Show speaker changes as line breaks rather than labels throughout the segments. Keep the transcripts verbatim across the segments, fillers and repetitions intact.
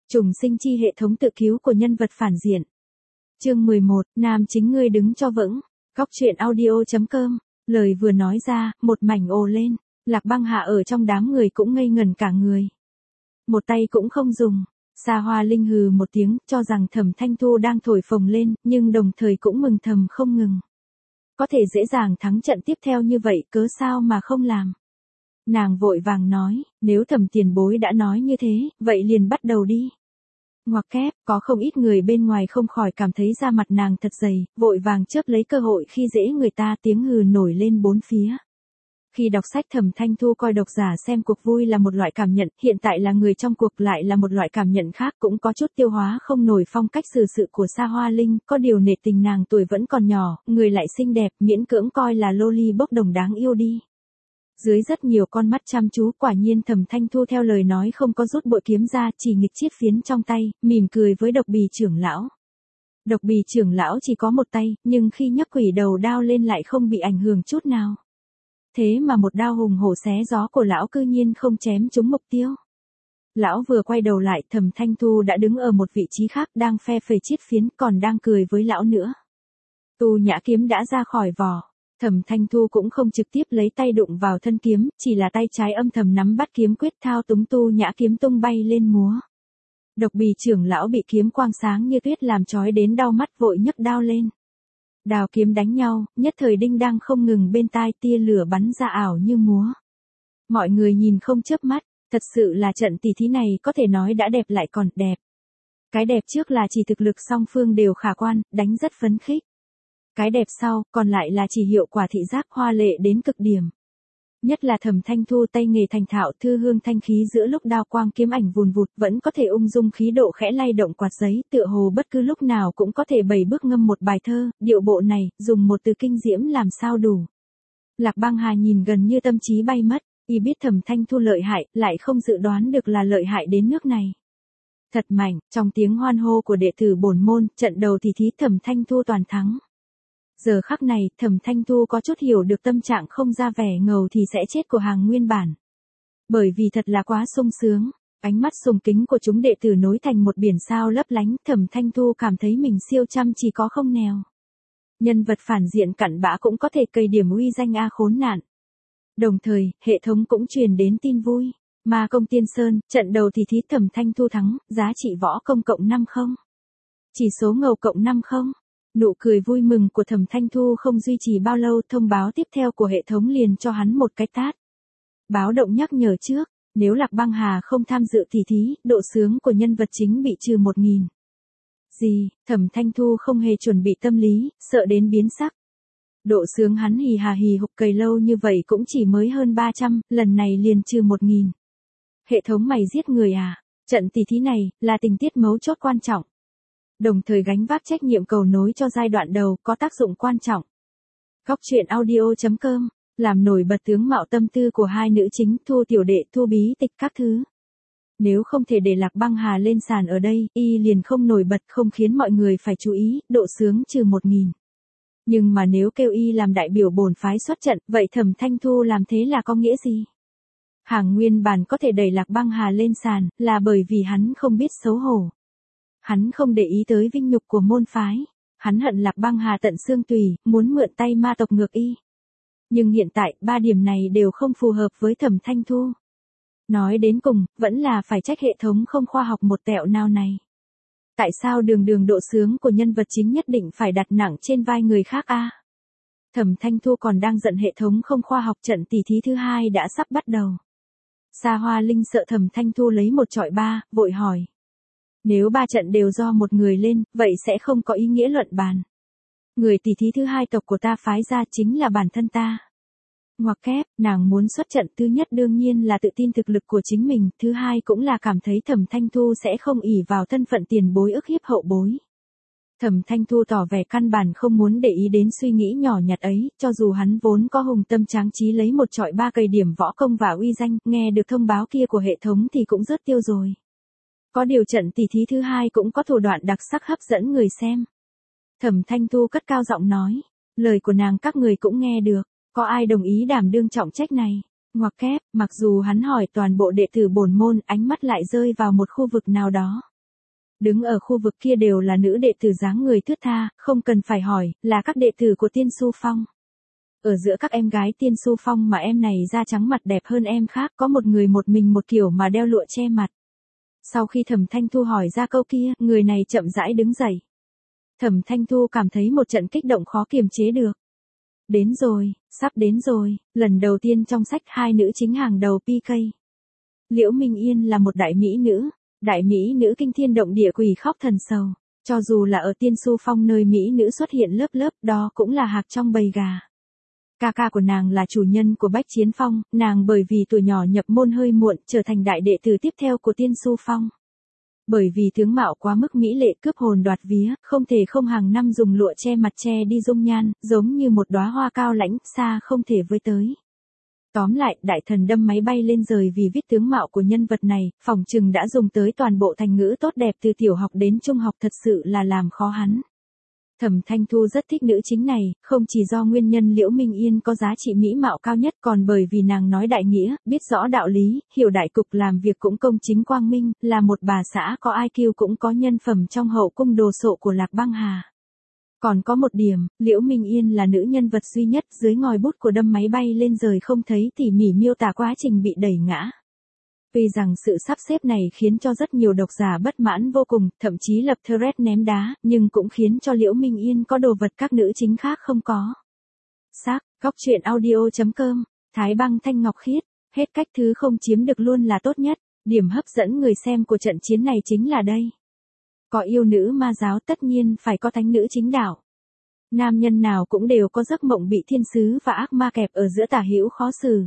Trùng sinh chi hệ thống tự cứu của nhân vật phản diện. Chương mười một, nam chính ngươi đứng cho vững. Góc truyện audio chấm com. Lời vừa nói ra, một mảnh ồ lên. Lạc Băng Hà ở trong đám người cũng ngây ngẩn cả người. Một tay cũng không dùng. Sa Hoa Linh hừ một tiếng, cho rằng Thẩm Thanh Thu đang thổi phồng lên, nhưng đồng thời cũng mừng thầm không ngừng. Có thể dễ dàng thắng trận tiếp theo như vậy, cớ sao mà không làm. Nàng vội vàng nói, nếu Thẩm tiền bối đã nói như thế, vậy liền bắt đầu đi. Ngoặc kép, có không ít người bên ngoài không khỏi cảm thấy da mặt nàng thật dày, vội vàng chớp lấy cơ hội khi dễ người ta, tiếng hừ nổi lên bốn phía. Khi đọc sách Thẩm Thanh Thu coi độc giả xem cuộc vui là một loại cảm nhận, hiện tại là người trong cuộc lại là một loại cảm nhận khác, cũng có chút tiêu hóa không nổi phong cách xử sự của Sa Hoa Linh, có điều nể tình nàng tuổi vẫn còn nhỏ, người lại xinh đẹp, miễn cưỡng coi là loli bốc đồng đáng yêu đi. Dưới rất nhiều con mắt chăm chú, quả nhiên Thẩm Thanh Thu theo lời nói không có rút bội kiếm ra, chỉ nghịch chiết phiến trong tay, mỉm cười với Độc Bì trưởng lão. Độc Bì trưởng lão chỉ có một tay, nhưng khi nhấc quỷ đầu đao lên lại không bị ảnh hưởng chút nào. Thế mà một đao hùng hổ xé gió của lão cư nhiên không chém trúng mục tiêu. Lão vừa quay đầu lại, Thẩm Thanh Thu đã đứng ở một vị trí khác, đang phe phẩy chiết phiến, còn đang cười với lão nữa. Tu Nhã kiếm đã ra khỏi vỏ. Thẩm Thanh Thu cũng không trực tiếp lấy tay đụng vào thân kiếm, chỉ là tay trái âm thầm nắm bắt kiếm quyết, thao túng Tu Nhã kiếm tung bay lên múa. Độc Bì trưởng lão bị kiếm quang sáng như tuyết làm chói đến đau mắt, vội nhấc đao lên. Đào kiếm đánh nhau, nhất thời đinh đang không ngừng bên tai, tia lửa bắn ra ảo như múa. Mọi người nhìn không chớp mắt, thật sự là trận tỷ thí này có thể nói đã đẹp lại còn đẹp. Cái đẹp trước là chỉ thực lực song phương đều khả quan, đánh rất phấn khích. Cái đẹp sau, còn lại là chỉ hiệu quả thị giác hoa lệ đến cực điểm. Nhất là Thẩm Thanh Thu tay nghề thành thạo, thư hương thanh khí giữa lúc đao quang kiếm ảnh vùn vụt, vẫn có thể ung dung khí độ khẽ lay động quạt giấy, tựa hồ bất cứ lúc nào cũng có thể bảy bước ngâm một bài thơ, điệu bộ này, dùng một từ kinh diễm làm sao đủ. Lạc Băng Hà nhìn gần như tâm trí bay mất, y biết Thẩm Thanh Thu lợi hại, lại không dự đoán được là lợi hại đến nước này. Thật mạnh, trong tiếng hoan hô của đệ tử bổn môn, trận đầu thì thí Thẩm Thanh Thu toàn thắng. Giờ khắc này, Thẩm Thanh Thu có chút hiểu được tâm trạng không ra vẻ ngầu thì sẽ chết của hàng nguyên bản. Bởi vì thật là quá sung sướng, ánh mắt sùng kính của chúng đệ tử nối thành một biển sao lấp lánh, Thẩm Thanh Thu cảm thấy mình siêu chăm chỉ có không nèo. Nhân vật phản diện cặn bã cũng có thể cây điểm uy danh a khốn nạn. Đồng thời, hệ thống cũng truyền đến tin vui. Ma Công Tiên Sơn, trận đầu thì thí Thẩm Thanh Thu thắng, giá trị võ công cộng năm không. Chỉ số ngầu cộng năm không. Nụ cười vui mừng của Thẩm Thanh Thu không duy trì bao lâu, thông báo tiếp theo của hệ thống liền cho hắn một cái tát. Báo động nhắc nhở trước, nếu Lạc Băng Hà không tham dự tỷ thí, độ sướng của nhân vật chính bị trừ một nghìn. Gì, Thẩm Thanh Thu không hề chuẩn bị tâm lý, sợ đến biến sắc. Độ sướng hắn hì hà hì hục cày lâu như vậy cũng chỉ mới hơn ba trăm, lần này liền trừ một nghìn. Hệ thống mày giết người à, trận tỷ thí này, là tình tiết mấu chốt quan trọng. Đồng thời gánh vác trách nhiệm cầu nối cho giai đoạn đầu, có tác dụng quan trọng. Góc truyện audio chấm com, làm nổi bật tướng mạo tâm tư của hai nữ chính, Thu tiểu đệ, Thu bí tịch các thứ. Nếu không thể để Lạc Băng Hà lên sàn ở đây, y liền không nổi bật, không khiến mọi người phải chú ý, độ sướng trừ một nghìn. Nhưng mà nếu kêu y làm đại biểu bổn phái xuất trận, vậy Thẩm Thanh Thu làm thế là có nghĩa gì? Hàng nguyên bản có thể đẩy Lạc Băng Hà lên sàn, là bởi vì hắn không biết xấu hổ. Hắn không để ý tới vinh nhục của môn phái. Hắn hận Lạc Băng Hà tận xương tùy, muốn mượn tay ma tộc ngược y. Nhưng hiện tại, ba điểm này đều không phù hợp với Thẩm Thanh Thu. Nói đến cùng, vẫn là phải trách hệ thống không khoa học một tẹo nào này. Tại sao đường đường độ sướng của nhân vật chính nhất định phải đặt nặng trên vai người khác a? Thẩm Thanh Thu còn đang giận hệ thống không khoa học, trận tỷ thí thứ hai đã sắp bắt đầu. Sa Hoa Linh sợ Thẩm Thanh Thu lấy một chọi ba, vội hỏi. Nếu ba trận đều do một người lên, vậy sẽ không có ý nghĩa luận bàn. Người tỷ thí thứ hai tộc của ta phái ra chính là bản thân ta. Ngoặc kép, nàng muốn xuất trận thứ nhất đương nhiên là tự tin thực lực của chính mình, thứ hai cũng là cảm thấy Thẩm Thanh Thu sẽ không ỷ vào thân phận tiền bối ức hiếp hậu bối. Thẩm Thanh Thu tỏ vẻ căn bản không muốn để ý đến suy nghĩ nhỏ nhặt ấy, cho dù hắn vốn có hùng tâm tráng trí lấy một chọi ba cày điểm võ công và uy danh, nghe được thông báo kia của hệ thống thì cũng rớt tiêu rồi. Có điều trận tỷ thí thứ hai cũng có thủ đoạn đặc sắc hấp dẫn người xem. Thẩm Thanh Thu cất cao giọng nói, lời của nàng các người cũng nghe được, có ai đồng ý đảm đương trọng trách này? Ngoặc kép, mặc dù hắn hỏi toàn bộ đệ tử bổn môn, ánh mắt lại rơi vào một khu vực nào đó. Đứng ở khu vực kia đều là nữ đệ tử dáng người thướt tha, không cần phải hỏi, là các đệ tử của Tiên Su Phong. Ở giữa các em gái Tiên Su Phong mà em này da trắng mặt đẹp hơn em khác, có một người một mình một kiểu mà đeo lụa che mặt. Sau khi Thẩm Thanh Thu hỏi ra câu kia, người này chậm rãi đứng dậy. Thẩm Thanh Thu cảm thấy một trận kích động khó kiềm chế được. Đến rồi, sắp đến rồi, lần đầu tiên trong sách hai nữ chính hàng đầu pê ca. Liễu Minh Yên là một đại mỹ nữ, đại mỹ nữ kinh thiên động địa quỷ khóc thần sầu. Cho dù là ở Tiên Su Phong nơi mỹ nữ xuất hiện lớp lớp, đó cũng là hạc trong bầy gà. Ca ca của nàng là chủ nhân của Bách Chiến Phong, nàng bởi vì tuổi nhỏ nhập môn hơi muộn, trở thành đại đệ tử tiếp theo của Tiên Su Phong. Bởi vì tướng mạo quá mức mỹ lệ cướp hồn đoạt vía, không thể không hàng năm dùng lụa che mặt che đi dung nhan, giống như một đóa hoa cao lãnh, xa không thể với tới. Tóm lại, đại thần đâm máy bay lên rời vì viết tướng mạo của nhân vật này, phỏng chừng đã dùng tới toàn bộ thành ngữ tốt đẹp từ tiểu học đến trung học, thật sự là làm khó hắn. Thẩm Thanh Thu rất thích nữ chính này, không chỉ do nguyên nhân Liễu Minh Yên có giá trị mỹ mạo cao nhất, còn bởi vì nàng nói đại nghĩa, biết rõ đạo lý, hiểu đại cục, làm việc cũng công chính quang minh, là một bà xã có i kiu cũng có nhân phẩm trong hậu cung đồ sộ của Lạc Băng Hà. Còn có một điểm, Liễu Minh Yên là nữ nhân vật duy nhất dưới ngòi bút của đâm máy bay lên rời không thấy tỉ mỉ miêu tả quá trình bị đẩy ngã. Vì rằng sự sắp xếp này khiến cho rất nhiều độc giả bất mãn vô cùng, thậm chí lập thread ném đá, nhưng cũng khiến cho Liễu Minh Yên có đồ vật các nữ chính khác không có. Xác, góc truyện audio chấm com, Thái Băng Thanh Ngọc Khiết, hết cách thứ không chiếm được luôn là tốt nhất, điểm hấp dẫn người xem của trận chiến này chính là đây. Có yêu nữ ma giáo tất nhiên phải có thánh nữ chính đạo. Nam nhân nào cũng đều có giấc mộng bị thiên sứ và ác ma kẹp ở giữa tả hữu khó xử.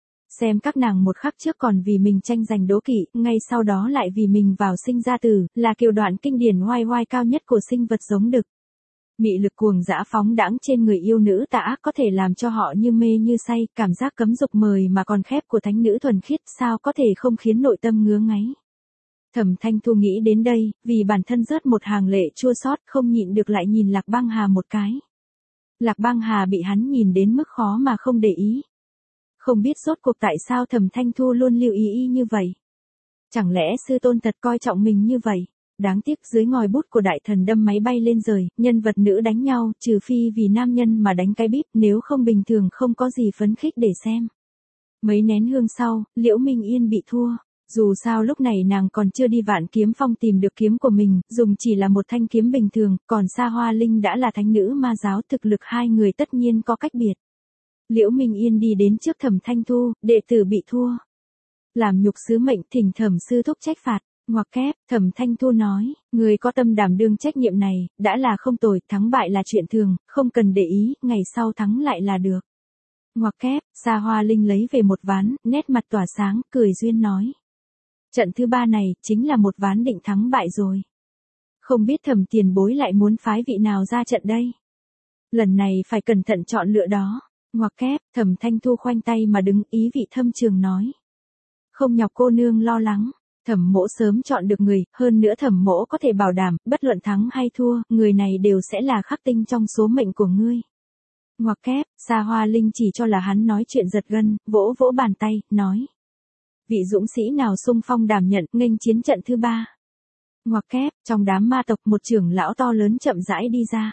Xem các nàng một khắc trước còn vì mình tranh giành đố kỵ, ngay sau đó lại vì mình vào sinh ra tử, là kiều đoạn kinh điển oai oai cao nhất của sinh vật giống đực. Mị lực cuồng dã phóng đãng trên người yêu nữ tà ác có thể làm cho họ như mê như say, cảm giác cấm dục mời mà còn khép của thánh nữ thuần khiết, sao có thể không khiến nội tâm ngứa ngáy. Thẩm Thanh Thu nghĩ đến đây, vì bản thân rớt một hàng lệ chua xót, không nhịn được lại nhìn Lạc Băng Hà một cái. Lạc Băng Hà bị hắn nhìn đến mức khó mà không để ý. Không biết rốt cuộc tại sao Thẩm Thanh Thu luôn lưu ý y như vậy. Chẳng lẽ sư tôn thật coi trọng mình như vậy? Đáng tiếc dưới ngòi bút của đại thần đâm máy bay lên rời, nhân vật nữ đánh nhau, trừ phi vì nam nhân mà đánh cái bíp, nếu không bình thường không có gì phấn khích để xem. Mấy nén hương sau, Liễu Minh Yên bị thua. Dù sao lúc này nàng còn chưa đi Vạn Kiếm Phong tìm được kiếm của mình, dùng chỉ là một thanh kiếm bình thường, còn Sa Hoa Linh đã là thánh nữ ma giáo, thực lực hai người tất nhiên có cách biệt. Liễu Minh Yên đi đến trước Thẩm Thanh Thu, đệ tử bị thua. Làm nhục sứ mệnh, thỉnh Thẩm sư thúc trách phạt. Ngoặc kép, Thẩm Thanh Thu nói, người có tâm đảm đương trách nhiệm này, đã là không tồi, thắng bại là chuyện thường, không cần để ý, ngày sau thắng lại là được. Ngoặc kép, Sa Hoa Linh lấy về một ván, nét mặt tỏa sáng, cười duyên nói. Trận thứ ba này, chính là một ván định thắng bại rồi. Không biết Thẩm tiền bối lại muốn phái vị nào ra trận đây. Lần này phải cẩn thận chọn lựa đó. Ngoặc kép, Thẩm Thanh Thu khoanh tay mà đứng, ý vị thâm trường nói. Không nhọc cô nương lo lắng. Thẩm mỗ sớm chọn được người, hơn nữa thẩm mỗ có thể bảo đảm, bất luận thắng hay thua, người này đều sẽ là khắc tinh trong số mệnh của ngươi. Ngoặc kép, Sa Hoa Linh chỉ cho là hắn nói chuyện giật gân, vỗ vỗ bàn tay, nói. Vị dũng sĩ nào xung phong đảm nhận, nghênh chiến trận thứ ba. Ngoặc kép, trong đám ma tộc một trưởng lão to lớn chậm rãi đi ra.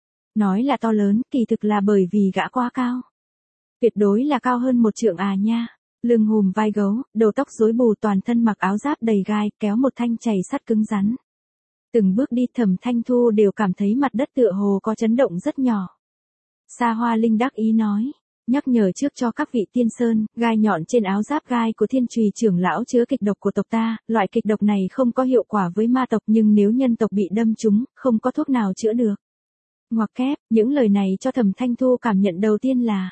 Nói là to lớn, kỳ thực là bởi vì gã quá cao. Tuyệt đối là cao hơn một trượng à nha. Lưng hùm vai gấu, đầu tóc rối bù, toàn thân mặc áo giáp đầy gai, kéo một thanh chày sắt cứng rắn. Từng bước đi Thẩm Thanh Thu đều cảm thấy mặt đất tựa hồ có chấn động rất nhỏ. Sa Hoa Linh đắc ý nói, nhắc nhở trước cho các vị tiên sơn, gai nhọn trên áo giáp gai của Thiên Trùy trưởng lão chứa kịch độc của tộc ta, loại kịch độc này không có hiệu quả với ma tộc, nhưng nếu nhân tộc bị đâm trúng, không có thuốc nào chữa được. Ngoặc kép, những lời này cho Thẩm Thanh Thu cảm nhận đầu tiên là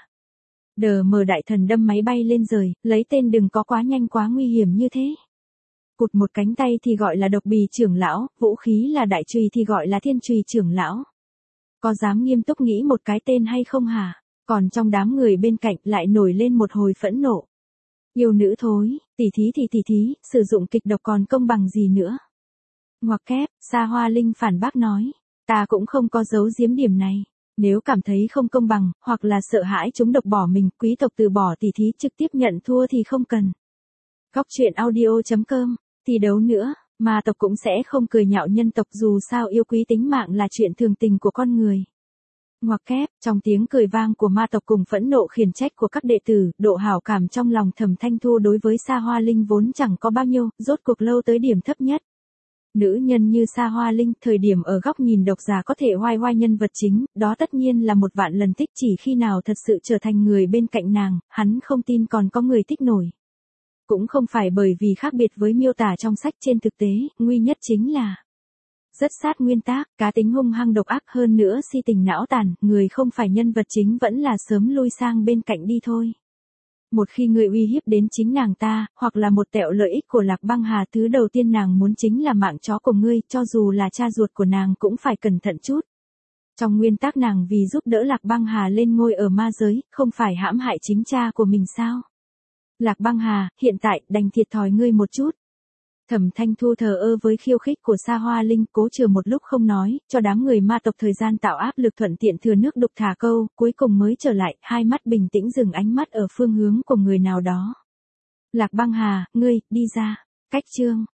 đờ mờ đại thần đâm máy bay lên rời, lấy tên đừng có quá nhanh quá nguy hiểm như thế. Cụt một cánh tay thì gọi là độc bì trưởng lão, vũ khí là đại chùy thì gọi là thiên chùy trưởng lão. Có dám nghiêm túc nghĩ một cái tên hay không hả? Còn trong đám người bên cạnh lại nổi lên một hồi phẫn nộ. Yêu nữ thối, tỉ thí thì tỉ thí, sử dụng kịch độc còn công bằng gì nữa. Ngoặc kép, Sa Hoa Linh phản bác nói, ta cũng không có giấu giếm điểm này. Nếu cảm thấy không công bằng, hoặc là sợ hãi chúng độc bỏ mình, quý tộc từ bỏ tỉ thí trực tiếp nhận thua thì không cần. Góc truyện audio chấm com, thi đấu nữa, Ma tộc cũng sẽ không cười nhạo nhân tộc, dù sao yêu quý tính mạng là chuyện thường tình của con người. Ngoặc kép, trong tiếng cười vang của ma tộc cùng phẫn nộ khiển trách của các đệ tử, độ hảo cảm trong lòng Thẩm Thanh Thu đối với Sa Hoa Linh vốn chẳng có bao nhiêu, rốt cuộc lâu tới điểm thấp nhất. Nữ nhân như Sa Hoa Linh, thời điểm ở góc nhìn độc giả có thể oai oai nhân vật chính, đó tất nhiên là một vạn lần thích, chỉ khi nào thật sự trở thành người bên cạnh nàng, hắn không tin còn có người thích nổi. Cũng không phải bởi vì khác biệt với miêu tả trong sách, trên thực tế, nguy nhất chính là rất sát nguyên tác, cá tính hung hăng độc ác, hơn nữa si tình não tàn, người không phải nhân vật chính vẫn là sớm lui sang bên cạnh đi thôi. Một khi người uy hiếp đến chính nàng ta, hoặc là một tẹo lợi ích của Lạc Băng Hà, thứ đầu tiên nàng muốn chính là mạng chó của ngươi, cho dù là cha ruột của nàng cũng phải cẩn thận chút. Trong nguyên tắc nàng vì giúp đỡ Lạc Băng Hà lên ngôi ở ma giới, không phải hãm hại chính cha của mình sao? Lạc Băng Hà, hiện tại, đành thiệt thòi ngươi một chút. Thẩm Thanh Thu thờ ơ với khiêu khích của Sa Hoa Linh, cố chừa một lúc không nói, cho đám người ma tộc thời gian tạo áp lực, thuận tiện thừa nước đục thả câu, cuối cùng mới trở lại, hai mắt bình tĩnh dừng ánh mắt ở phương hướng của người nào đó. Lạc Băng Hà, ngươi, đi ra. Cách chương